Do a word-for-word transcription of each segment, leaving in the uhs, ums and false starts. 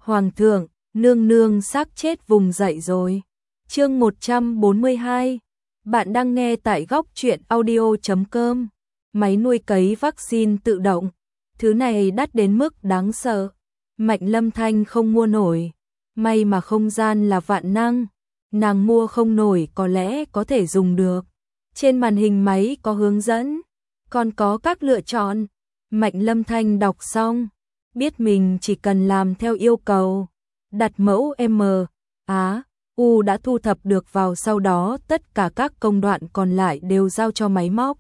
Hoàng thượng, nương nương xác chết vùng dậy rồi. Chương một trăm bốn mươi hai. Bạn đang nghe tại góc truyện audio chấm com. Máy nuôi cấy vaccine tự động. Thứ này đắt đến mức đáng sợ. Mạnh Lâm Thanh không mua nổi. May mà không gian là vạn năng. Nàng mua không nổi có lẽ có thể dùng được. Trên màn hình máy có hướng dẫn. Còn có các lựa chọn. Mạnh Lâm Thanh đọc xong. Biết mình chỉ cần làm theo yêu cầu. Đặt mẫu M, Á, U đã thu thập được vào, sau đó tất cả các công đoạn còn lại đều giao cho máy móc.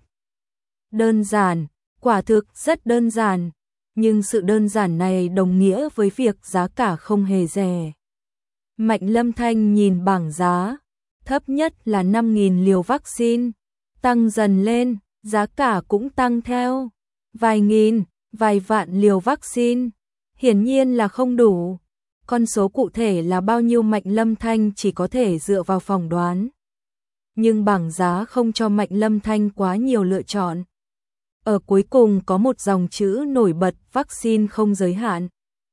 Đơn giản, quả thực rất đơn giản, nhưng sự đơn giản này đồng nghĩa với việc giá cả không hề rẻ. Mạnh Lâm Thanh nhìn bảng giá, thấp nhất là năm nghìn liều vaccine, tăng dần lên, giá cả cũng tăng theo, vài nghìn, vài vạn liều vaccine, hiển nhiên là không đủ. Con số cụ thể là bao nhiêu Mạnh Lâm Thanh chỉ có thể dựa vào phỏng đoán. Nhưng bảng giá không cho Mạnh Lâm Thanh quá nhiều lựa chọn. Ở cuối cùng có một dòng chữ nổi bật: vaccine không giới hạn.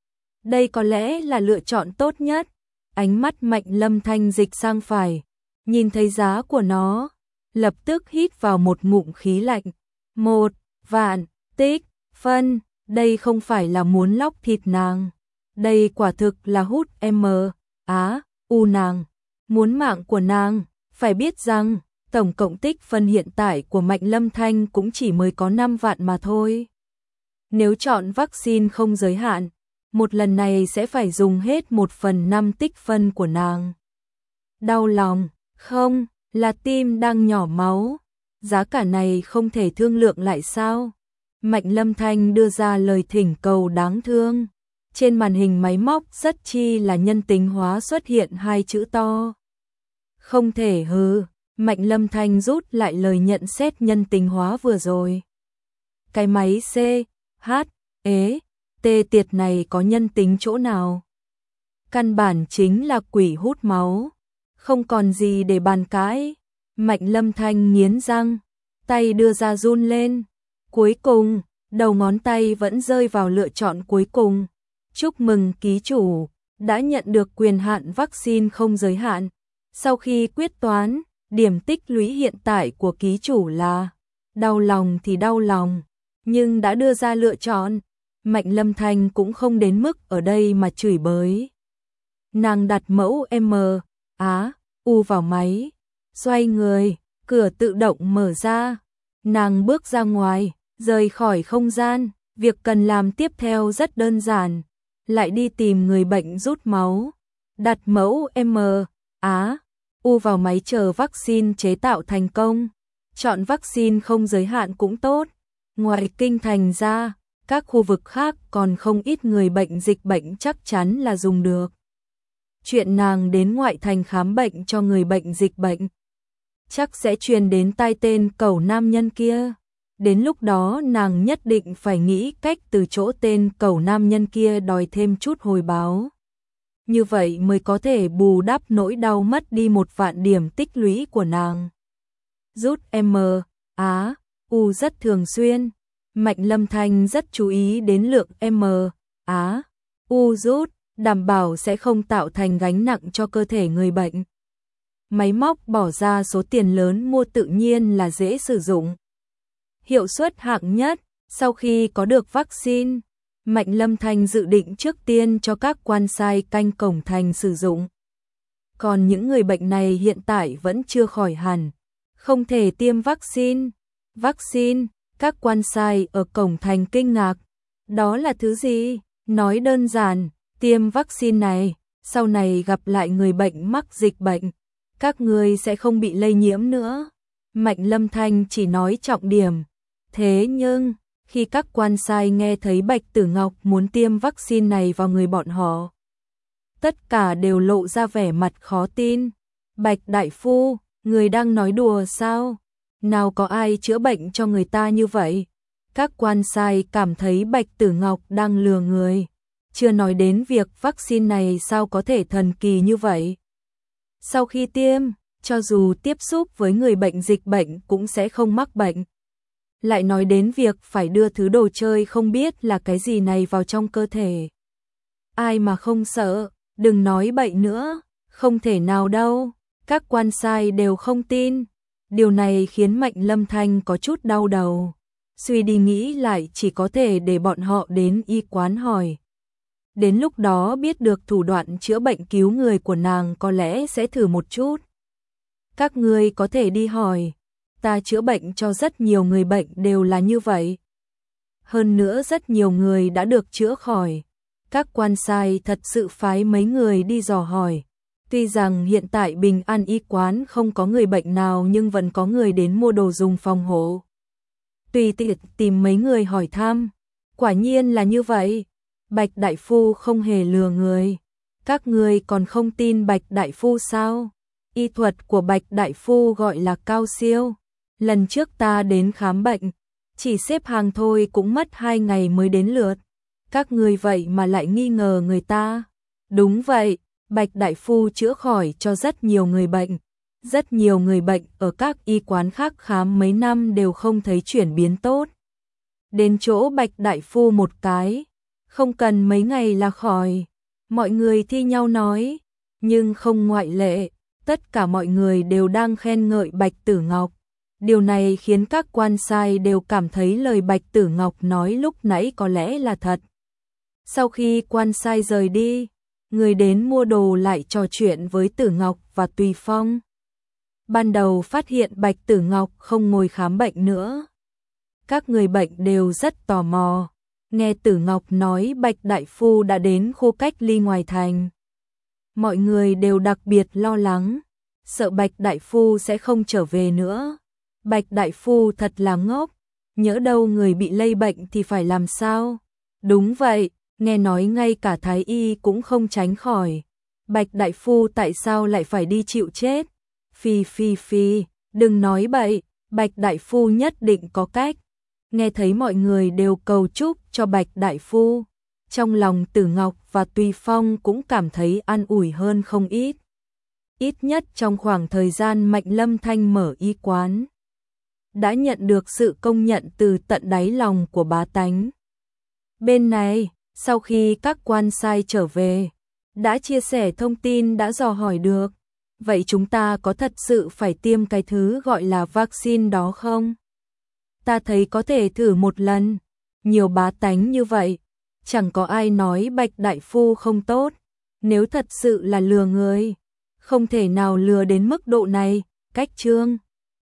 Đây có lẽ là lựa chọn tốt nhất. Ánh mắt Mạnh Lâm Thanh dịch sang phải, nhìn thấy giá của nó, lập tức hít vào một ngụm khí lạnh. Một vạn tích phân, đây không phải là muốn lóc thịt nàng. Đây quả thực là hút M, Á, U nàng. Muốn mạng của nàng. Phải biết rằng tổng cộng tích phân hiện tại của Mạnh Lâm Thanh cũng chỉ mới có năm vạn mà thôi. Nếu chọn vaccine không giới hạn, một lần này sẽ phải dùng hết một phần năm tích phân của nàng. Đau lòng, không, là tim đang nhỏ máu. Giá cả này không thể thương lượng lại sao? Mạnh Lâm Thanh đưa ra lời thỉnh cầu đáng thương. Trên màn hình máy móc rất chi là nhân tính hóa xuất hiện hai chữ to. Không thể hừ, Mạnh Lâm Thanh rút lại lời nhận xét nhân tính hóa vừa rồi. Cái máy C, H, ế, T tiệt này có nhân tính chỗ nào? Căn bản chính là quỷ hút máu. Không còn gì để bàn cãi. Mạnh Lâm Thanh nghiến răng, tay đưa ra run lên. Cuối cùng, đầu ngón tay vẫn rơi vào lựa chọn cuối cùng. Chúc mừng ký chủ, đã nhận được quyền hạn vaccine không giới hạn. Sau khi quyết toán, điểm tích lũy hiện tại của ký chủ là đau lòng thì đau lòng, nhưng đã đưa ra lựa chọn. Mạnh Lâm Thanh cũng không đến mức ở đây mà chửi bới. Nàng đặt mẫu M, Á, U vào máy, xoay người, cửa tự động mở ra. Nàng bước ra ngoài, rời khỏi không gian. Việc cần làm tiếp theo rất đơn giản. Lại đi tìm người bệnh rút máu, đặt mẫu M, Á, U vào máy chờ vaccine chế tạo thành công. Chọn vaccine không giới hạn cũng tốt. Ngoài kinh thành ra, các khu vực khác còn không ít người bệnh dịch bệnh chắc chắn là dùng được. Chuyện nàng đến ngoại thành khám bệnh cho người bệnh dịch bệnh, chắc sẽ truyền đến tai tên cẩu nam nhân kia. Đến lúc đó nàng nhất định phải nghĩ cách từ chỗ tên cẩu nam nhân kia đòi thêm chút hồi báo. Như vậy mới có thể bù đắp nỗi đau mất đi một vạn điểm tích lũy của nàng. Rút M, Á, U rất thường xuyên. Mạnh Lâm Thanh rất chú ý đến lượng M, Á, U rút, đảm bảo sẽ không tạo thành gánh nặng cho cơ thể người bệnh. Máy móc bỏ ra số tiền lớn mua tự nhiên là dễ sử dụng. Hiệu suất hạng nhất. Sau khi có được vaccine, Mạnh Lâm Thanh dự định trước tiên cho các quan sai canh cổng thành sử dụng. Còn những người bệnh này hiện tại vẫn chưa khỏi hẳn, không thể tiêm vaccine. Vaccine, các quan sai ở cổng thành kinh ngạc. Đó là thứ gì? Nói đơn giản, tiêm vaccine này, sau này gặp lại người bệnh mắc dịch bệnh, các người sẽ không bị lây nhiễm nữa. Mạnh Lâm Thanh chỉ nói trọng điểm. Thế nhưng, khi các quan sai nghe thấy Bạch Tử Ngọc muốn tiêm vaccine này vào người bọn họ, tất cả đều lộ ra vẻ mặt khó tin. Bạch đại phu, người đang nói đùa sao? Nào có ai chữa bệnh cho người ta như vậy? Các quan sai cảm thấy Bạch Tử Ngọc đang lừa người. Chưa nói đến việc vaccine này sao có thể thần kỳ như vậy. Sau khi tiêm, cho dù tiếp xúc với người bệnh dịch bệnh cũng sẽ không mắc bệnh. Lại nói đến việc phải đưa thứ đồ chơi không biết là cái gì này vào trong cơ thể. ai mà không sợ, đừng nói bậy nữa, không thể nào đâu, các quan sai đều không tin. Điều này khiến Mạnh Lâm Thanh có chút đau đầu, suy đi nghĩ lại chỉ có thể để bọn họ đến y quán hỏi. Đến lúc đó biết được thủ đoạn chữa bệnh cứu người của nàng có lẽ sẽ thử một chút. Các ngươi có thể đi hỏi, ta chữa bệnh cho rất nhiều người bệnh đều là như vậy. Hơn nữa rất nhiều người đã được chữa khỏi. Các quan sai thật sự phái mấy người đi dò hỏi. Tuy rằng hiện tại Bình An y quán không có người bệnh nào nhưng vẫn có người đến mua đồ dùng phòng hộ. Tùy tiện tìm mấy người hỏi thăm. Quả nhiên là như vậy. Bạch Đại Phu không hề lừa người. Các người còn không tin Bạch Đại Phu sao? Y thuật của Bạch Đại Phu gọi là cao siêu. Lần trước ta đến khám bệnh, chỉ xếp hàng thôi cũng mất hai ngày mới đến lượt. Các người vậy mà lại nghi ngờ người ta. Đúng vậy, Bạch Đại Phu chữa khỏi cho rất nhiều người bệnh. Rất nhiều người bệnh ở các y quán khác khám mấy năm đều không thấy chuyển biến tốt. Đến chỗ Bạch Đại Phu một cái, không cần mấy ngày là khỏi. Mọi người thi nhau nói, nhưng không ngoại lệ, tất cả mọi người đều đang khen ngợi Bạch Tử Ngọc. Điều này khiến các quan sai đều cảm thấy lời Bạch Tử Ngọc nói lúc nãy có lẽ là thật. Sau khi quan sai rời đi, người đến mua đồ lại trò chuyện với Tử Ngọc và Tùy Phong. Ban đầu phát hiện Bạch Tử Ngọc không ngồi khám bệnh nữa. Các người bệnh đều rất tò mò. Nghe Tử Ngọc nói Bạch Đại Phu đã đến khu cách ly ngoài thành. Mọi người đều đặc biệt lo lắng, sợ Bạch Đại Phu sẽ không trở về nữa. Bạch Đại Phu thật là ngốc, nhỡ đâu người bị lây bệnh thì phải làm sao? Đúng vậy, nghe nói ngay cả Thái Y cũng không tránh khỏi. Bạch Đại Phu tại sao lại phải đi chịu chết? Phi phi phi, đừng nói bậy, Bạch Đại Phu nhất định có cách. Nghe thấy mọi người đều cầu chúc cho Bạch Đại Phu, trong lòng Tử Ngọc và Tùy Phong cũng cảm thấy an ủi hơn không ít. Ít nhất trong khoảng thời gian Mạnh Lâm Thanh mở y quán, đã nhận được sự công nhận từ tận đáy lòng của bá tánh. Bên này, sau khi các quan sai trở về, đã chia sẻ thông tin đã dò hỏi được, vậy chúng ta có thật sự phải tiêm cái thứ gọi là vaccine đó không? Ta thấy có thể thử một lần, nhiều bá tánh như vậy, chẳng có ai nói Bạch Đại Phu không tốt, nếu thật sự là lừa người, không thể nào lừa đến mức độ này, cách chương